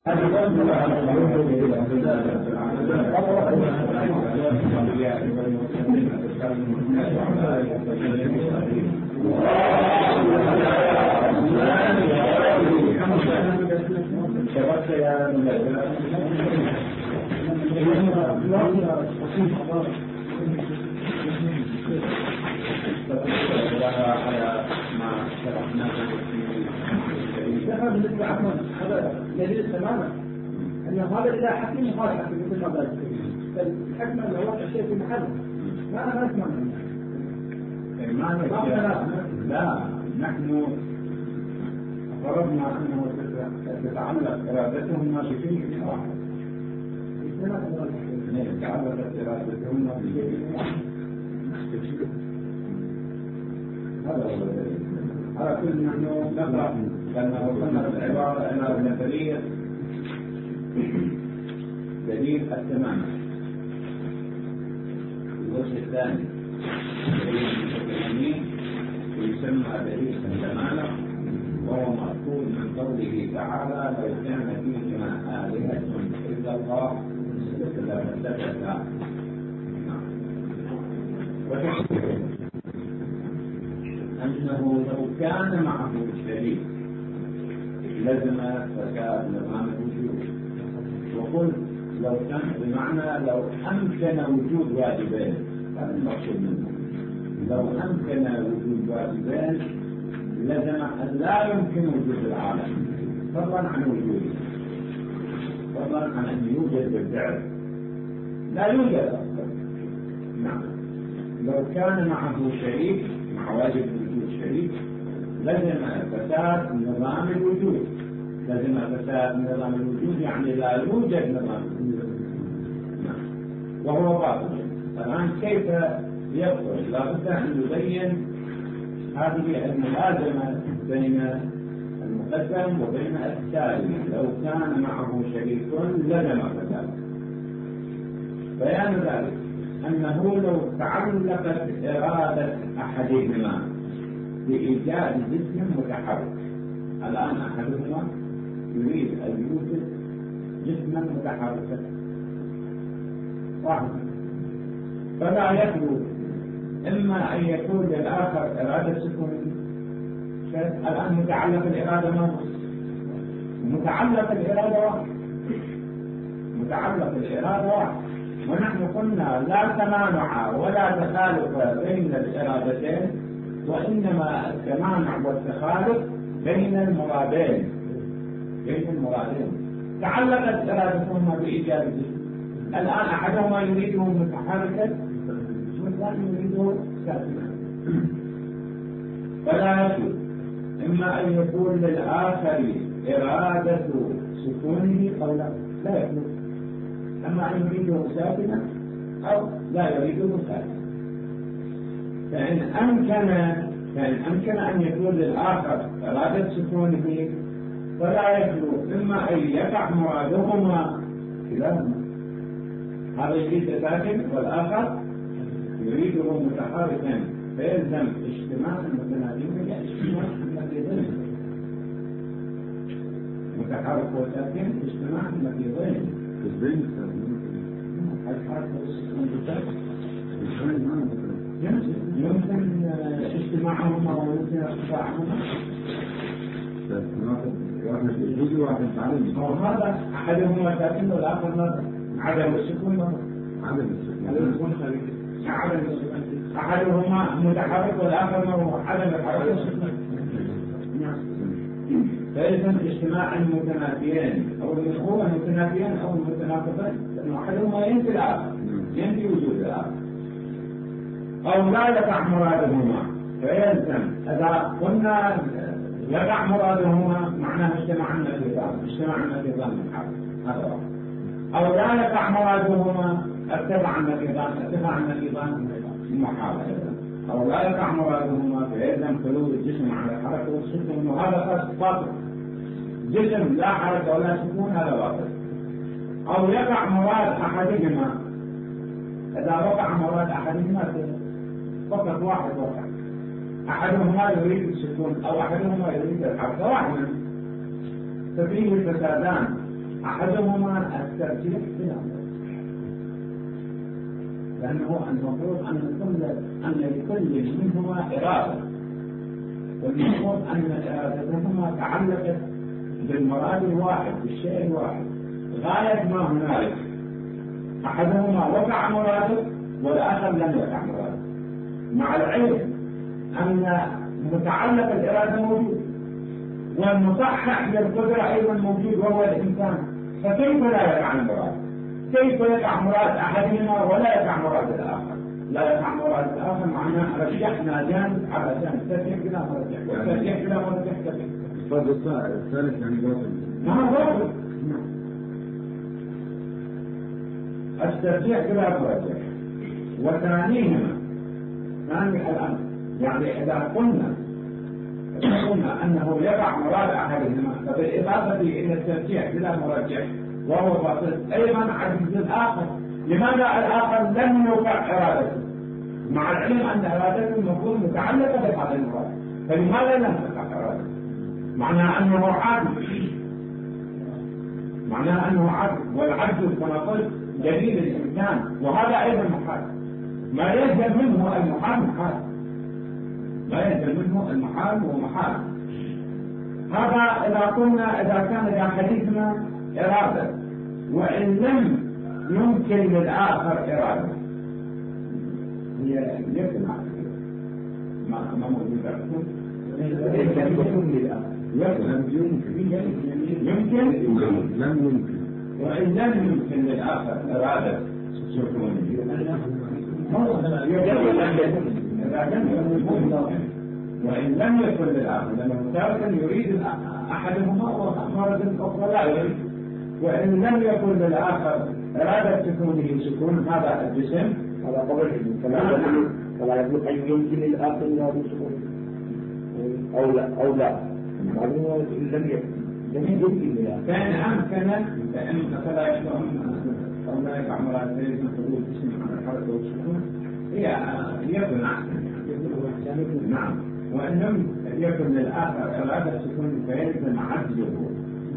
هذا دليل تماما أن هذا إذا حكيم مخالف حكيم مثل ما قال الحكمة اللي هو الشيء في محله ما نسمع لا نحن فرضنا أنه تتعلق إرادتهم بشيء واحد تعلقت إرادتهم بشيء واحد هذا هو الدليل. على كل نحن نقرأ لأنه وصلنا بالعبارة إلى النظرية دليل التمام. الوجه الثاني دليل المتكلمين ويسمى دليل التمام، وهو مأخوذ من قوله تعالى: لو كان فيهما آلهة إلا الله لفسدتا. أنه لو كان معه شريك لزم فساد نظام الوجود. وقل لو كان بمعنى لو أمكن وجود واجبين، هذا المقصود منه. لو أمكن وجود واجبين لزم أن لا يمكن وجود العالم، فضلا عن وجوده، فضلا عن أن يوجد بالفعل، لا يوجد أصلا. نعم، لو كان معه شريك مع واجب وجود شريك لزم فساد نظام الوجود. لزم فساد نظام الوجود يعني لا يوجد نظام الوجود، وهو باطل. الآن كيف يبطل؟ لابد أن نبين هذه الملازمة بين المقدم وبين التالي. لو كان معه شريك لزم فساد. بيان ذلك أنه لو تعلقت إرادة أحدهما بإيجاد جسم متحرك، الآن أحدهما يريد أن يوجد جسما متحركا واحد، فلا يخلو إما أن يكون للآخر إرادة سكون. الآن متعلق الإرادة ما متعلق الإرادة واحد، متعلق الإرادة واحد. ونحن قلنا لا تمانع ولا تخالف بين الإرادتين، وإنما التمانع والتخالف بين المرادين. تعلقت إرادتهما بإيجاد الجسم، الآن أحدهما يريده متحركا والثاني يريده ساكنا، فلا يكون إما أن يكون للآخر إرادة سكونه أو لا يكون، أما أن يريده ساكنا أو لا يريده ساكنا. فإن أمكن أن يكون للآخر إرادة سكونه فلا يخلو إما أن يقع مرادهما كلاهما، هذا يريد ساكن والآخر يريده متحركا، فيلزم اجتماع المتنادين اجتماع النقيضين. متحرك وساكن اجتماع النقيضين. يمكن اجتماعهما ويمكن اقتطاعهما. وهذا أحدهما ساكن والآخر ماذا؟ عدم السكون. أحدهما متحرك والآخر عدم الحركة والسكون. فإذا اجتماع المتنافيين أو هو المتنافيين أو المتناقضين، لأن أحدهما ينفي الآخر، ينفي وجود الآخر، أو لا يقع مرادهما. فيلزم إذا قلنا يقع مرادهما معناه اجتماع النقيضان الحركة، هذا واحد. أو لا يقع مرادهما ارتفع النقيضان المحاولة. أو لا يقع مرادهما فيلزم خلو الجسم على الحركة والسكون، وهذا باطل. جسم لا حركة ولا سكون هذا باطل. أو يقع مراد أحدهما، إذا وقع مراد أحدهما فقط واحد وقع، أحدهما يريد السكون أو أحدهما يريد الحركة واحدا، ففيه فسادان أحدهما الترجيح في الأمر، لأنه المفروض أن لكل منهما إرادة، والمفروض أن إرادتهما تعلقت بالمراد الواحد، بالشيء الواحد غاية ما هنالك. أحدهما وقع مراده والآخر لم يقع مراده، مع العلم أن متعلق الإرادة موجود والمصحح للقدرة أيضا موجود وهو الإنسان، فكيف لا يقع المراد؟ كيف يقع مراد أحدهما ولا يقع مراد الآخر؟ لا يقع مراد الآخر معناه رجحنا جانب على جانب، ترجح بلا مرجح وترجح بلا مرجح ترجح. الفرض الثالث يعني باطل. ما باطل. الترجيح بلا مرجح. وثانيهما ثاني الأمر، يعني إذا قلنا أنه يقع مراد أحدهما فبالإضافة إلى الترجيح بلا مرجح وهو باطل أيضا عجز الآخر. لماذا الآخر لم يوقع إرادته مع العلم أن إرادته المفروض متعلقة بهذا المراد، فلماذا لم تقع إرادته؟ معناه أنه عاجز، معناه أنه عاجز، والعجز كما قلت دليل الإمكان، وهذا أيضا محال. ما يلزم منه المحال محال، ما يلزم منه المحال ومحال. هذا إذا كان لأحدهما إرادة وإن لم يمكن للآخر إرادة، هي يمكن ما موجود عندكم يمكن وإن لم يمكن للآخر إرادة سكونية وإن لم يكن للآخر، لأنه تارة يريد أحدهما ومرض الأخرى لا يريد. وإن لم يكن للآخر إرادة سكونه سكون هذا الجسم على قبل فلا يملك أن يمكن الآخر إرادة سكونه أو لا معلومة لم يمكن فإن أمكن فلا يشبه أو لا يقع مراد سيد من حدود جسم عن الحركة والسكون هي يكون أحسن. نعم. وإن لم يكن للآخر إرادة سكون فيلزم عجزه.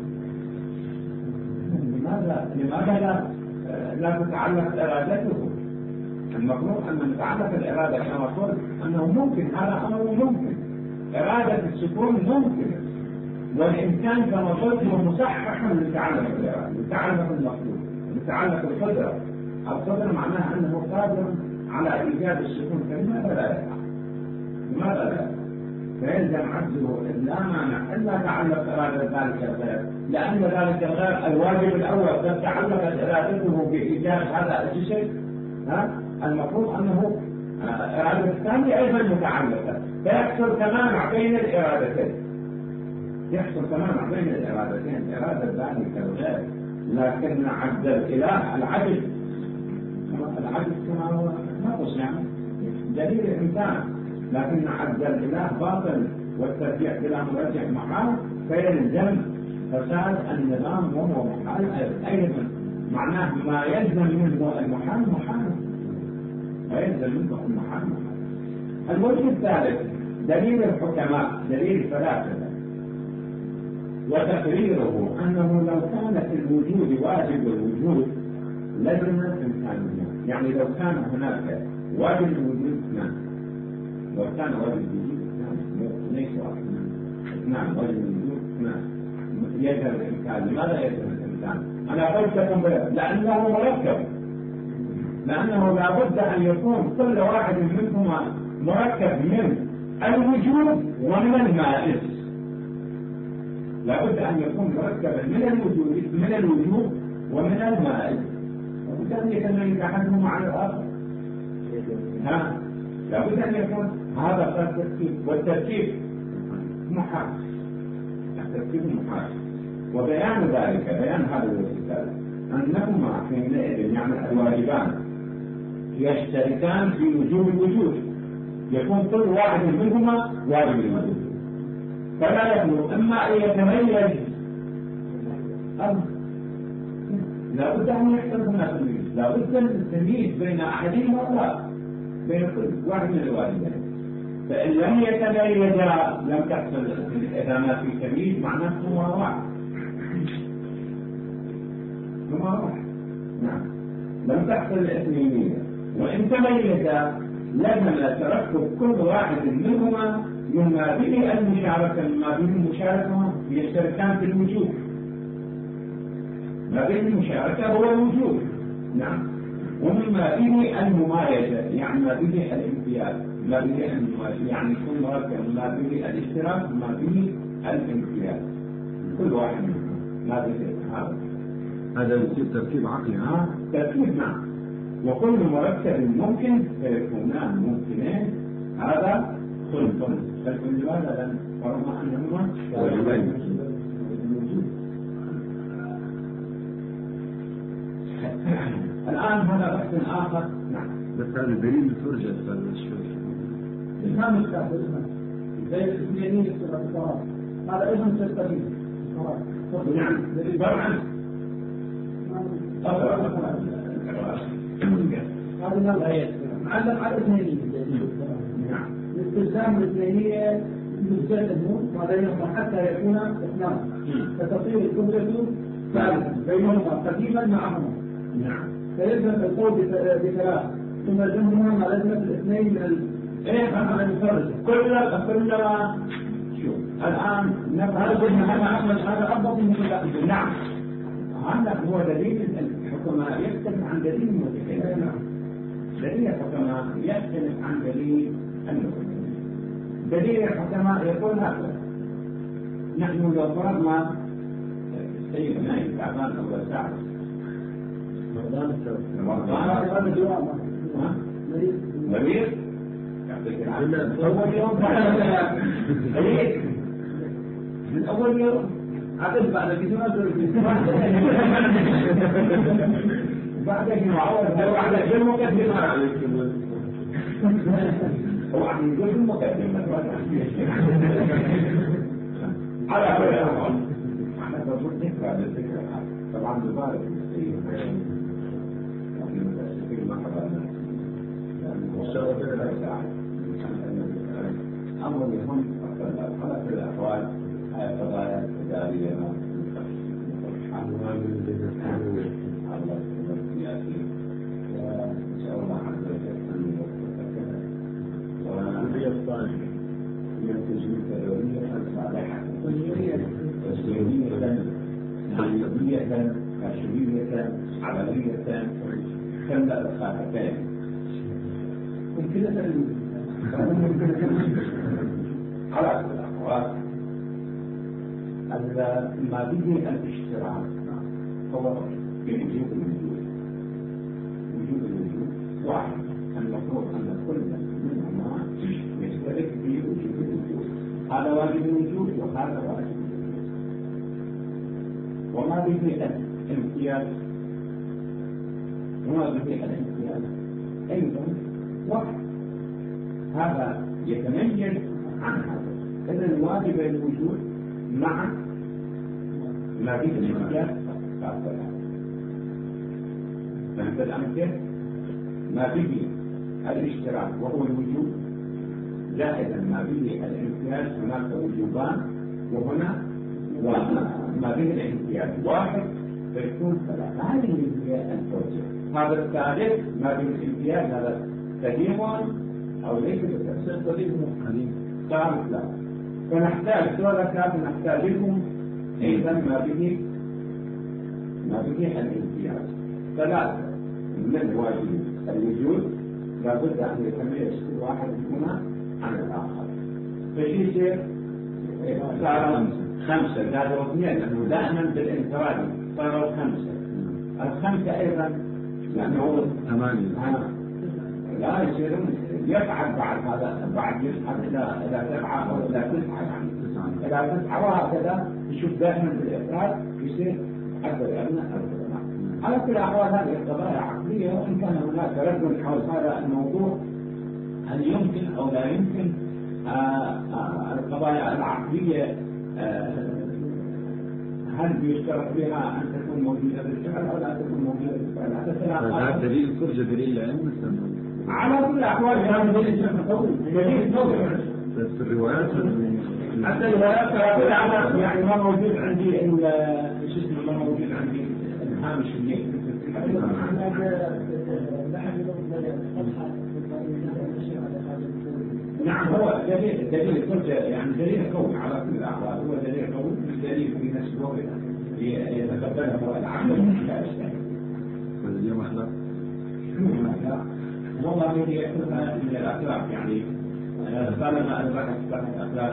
لماذا لا تتعلق إرادته؟ المفروض أن نتعلق الإرادة كما قلت أنه ممكن، هذا أمر ممكن، إرادة السكون ممكن، والإمكان كما قلت هو مصحح لتعلق الإرادة، لتعلق المطلوب، لتعلق القدرة. القدرة معناها أنه قادر على إيجاد السكون، فلماذا لا يقع؟ لماذا لا يقع؟ فيلزم عجزه لا مانع إلا تعلق إرادة ذلك الغير، لأن ذلك الغير الواجب الأول قد تعلقت إرادته بإيجاد هذا الجسم، المفروض أنه إرادة الثانية أيضا متعلقة، فيحصل تمانع بين الإرادتين، يحصل تمانع بين الإرادتين، إرادة ذلك الغير، لكن عجز الإله العجز كما هو نقص يعني دليل الإمكان، لكن عجز الإله باطل والترجيح بلا مرجح محال، فيلزم فساد النظام وهو محال أيضا. معناه ما يلزم منه المحال محال، ما يلزم منه المحال محال. الوجه الثالث دليل الحكماء، دليل الفلاسفة، وتقريره أنه لو كان في الوجود واجب الوجود لزم إمكانه، يعني لو كان هناك واجب الوجود اثنان، لو كان واجب الوجود اثنان ليس واحد، اثنان واجب الوجود اثنان يلزم الإمكان. لماذا يلزم الإمكان؟ أنا قلت لكم لأنه مركب، لأنه لا بد أن يكون كل واحد منهما مركب من الوجود ومن المائز، لا بد أن يكون مركبا من الوجود ومن المائز، وبالتالي يتميز أحدهما على الآخر. لا بد أن يكون هذا التركيب، والتركيب محال، التركيب محال. وبيان ذلك، بيان هذا الوجه أنهما حينئذ يعني الواجبان يشتركان في وجوب الوجود، يكون كل واحد منهما واجب الوجود، فلا يخلو إما أن يتميز لا بد أن يحصل هناك تمييز، لا بد من التمييز بين أحدهما ولا بين كل واحد من الواجبين. فإن لم يتميزا لم تحصل، إذا ما في تمييز معناه هو واحد. كلهما واحد. نعم. لم تحصل الاثنينية، وإن تميزا لزم تركب كل واحد منهما مما به المشاركة، مما به المشاركة يشتركان في الوجود. ما به المشاركة هو الوجود. نعم. ومما به الممايزة يعني ما به الامتياز، ما به الممايزة يعني كل مركب ما به الاشتراك، ما به الامتياز. كل واحد منهم ما به هذا تركيب عقلي. تركيب. نعم. وكل مركب ممكن فيكونان ممكنين. هذا خلق لماذا لم فرضنا انهما واجبين. الان هذا بحث اخر. نعم. بس هذا دليل الفرجة هذا الشيء. الإمام الكافر زي الاثنين يصير القرار هذا أيضا تستفيد القرار. نعم. طبعا. هذا الآيات معلق على الاثنين. نعم. الاستلزام الاثنينية مستلزمون وهذا ينفع حتى يكون اثنان فتصير القدرة ثالثا بينهما قديما معهما. نعم. فيلزم القول بثلاث ثم يلزمهما ما لزمت الاثنين من كلما شوف الآن هذا أفضل من كل. نعم. هذا هو دليل الحكماء يختلف عن دليل المتكلم. دليل الحكماء يختلف عن دليل المتكلم. دليل الحكماء يقول هكذا: نحن لو فرضنا السيد نائب تعبان أول ساعة مريض أول يوم من أول يوم عقد بعد بعد المقدمة وعن يقول المقدمة على كل أحوال أنا بقول ذكرى للذكرى طبعا ببارك السيد في المحضر أمر يهم على كل الأحوال هاي قضايا إدارية الله سياسي وإن شاء الله عز وجل أن يتفكر هي التجربة الدولية صالحة تسويقية حيوية كشفية عملية خلق الخافتين ممكن على كل الأحوال ما به الاشتراك هو بوجود الوجود. وجود الوجود واحد، المفروض أن كل منهما يشترك في وجود الوجود. هذا واجب الوجود وهذا واجب الوجود. وما به الامتياز أيضا واحد، هذا يتميز عن هذا. إذن واجب الوجود مع ما به الامتياز فهمت الآن كيف؟ ما به الاشتراك وهو الوجود زائدا ما به الامتياز، هناك وجوبان وهنا وما به الامتياز واحد فيكون ثلاثة. هذه هي الفرجة. هذا الثالث ما به الامتياز هذا قديم أو ليس قديم ثالث لا. فنحتاج سؤال كافي نحتاج لكم أيضا ما به الامتياز. ثلاثة من واجب الوجود لابد أن يتميز كل واحد منهما عن الآخر. فشيء صار خمسة زادوا اثنين لأنه دائما بالانفراد صاروا خمسة. الخمسة أيضا لأنه ثمانية لا يصيرون يفعل بعد هذا بعد يصعد إلى سبعة أو إلى تسعة يعني إلى تسعة وهكذا يشوف دائما بالإفراد يصير أكبر أبناء أكبر. على كل الأحوال هذه القضايا عقلية، وإن كان هناك رد حول هذا الموضوع هل يمكن أو لا يمكن القضايا العقلية هل بيشترط بها أن تكون موجودة بالفعل أو لا تكون موجودة بالفعل؟ هذا دليل الفرجة دليل العلم على كل الأحوال هذا دليل قوي بس الروايات حتى الروايات يعني ما موجود عندي شو اسمه ما موجود عندي الهام مش اللي نعم هو دليل الفرجة يعني دليل قوي على كل الأعراض، هو دليل قوي دليل في نفس الوقت يتقبله العقل لا يستحيل. اليوم أخلاق والله هي من الأخلاق يعني طالما أدركت أخلاق